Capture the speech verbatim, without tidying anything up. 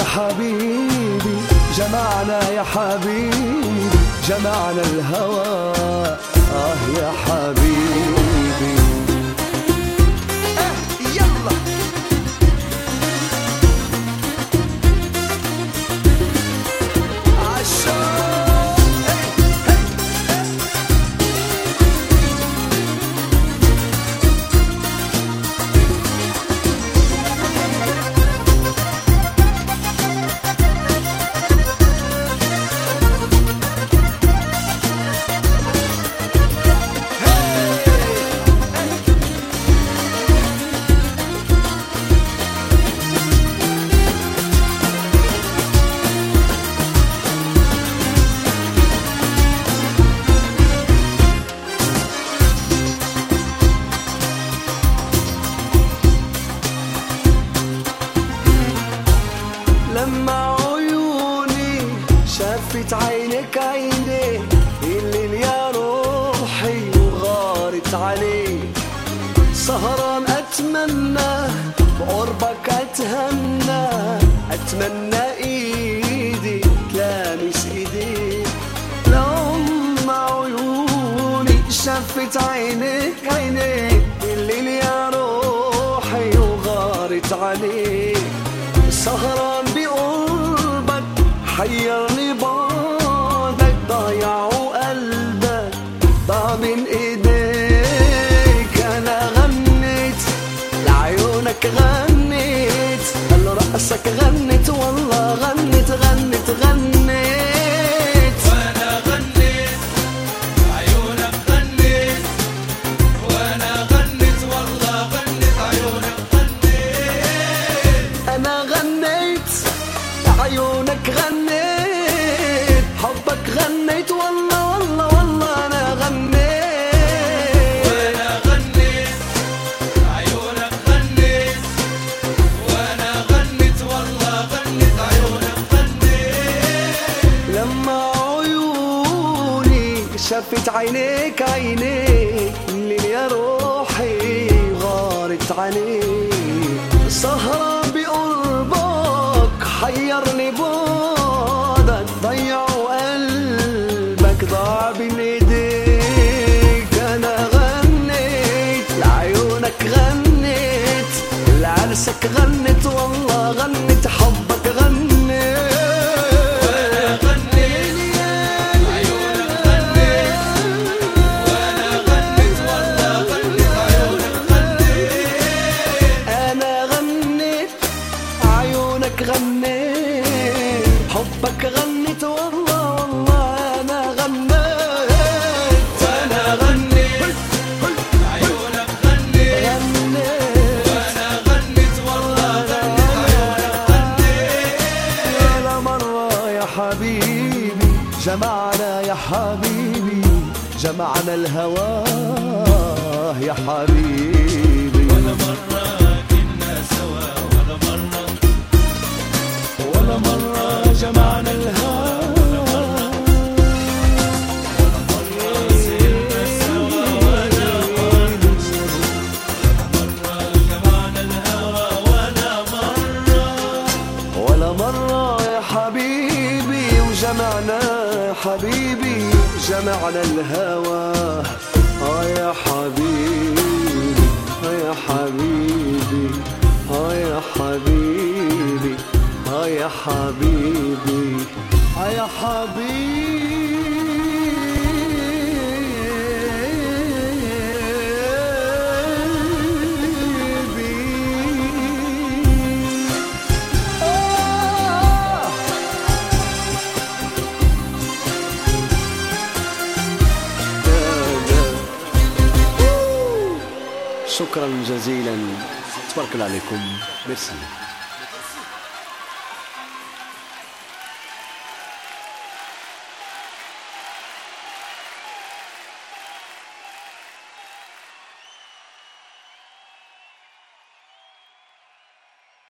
حبيبي جمعنا يا حبيبي جمعنا الهوى آه يا حبيبي. اه يلا لما عيوني شافت عينك عيني الليل يا روحي وغارت عليك سهران أتمنى بقربك أتهنى أتمنى إيدي تلامس إيديك. لما عيوني شافت عينك عيني الليل يا روحي وغارت عليك سهران بقربك حيرني بعدك ضايع وقلبك ضاع بين ايديك. انا غنيت لعيونك غنيت هل رقصك غنيت والله غنيت غنيت غنيت وانا غنيت عيونك غنيت وانا غنيت والله غنيت عيونك غنيت. انا غنيت عيونك غنيت حبك غنيت والله والله والله انا غنيت وانا غنيت عيونك غنيت وانا غنيت والله غنيت عيونك غنيت. لما عيوني شافت عينيك عينيك الليل يا روحي غارت عليك سهران بقربك حيرني بعدك ضيع قلبك ضاع بين ايديك. انا غنيت لعيونك غنيت لعرسك غنيت والله غنيت حبك غنيت غنيت حبك غنيت والله والله انا غنيت. وانا غنيت عيونك غنيت غنيت وانا غنيت والله غنيت عيونك غنيت. ولا مرة يا حبيبي جمعنا يا حبيبي جمعنا الهوى يا حبيبي. ولا مرة كنا سوا ولا مرة ولا مرة جمعنا الهوى ولا مرة سهرنا سوا ولا مرة مرة جمعنا الهوى ولا مرة ولا مرة يا حبيبي وجمعنا حبيبي جمعنا الهوى آه يا حبيبي آه يا حبيبي آه يا حبيبي آه يا حبيبي آه يا حبيبي. آه شكرا جزيلا تبارك الله عليكم ميرسي.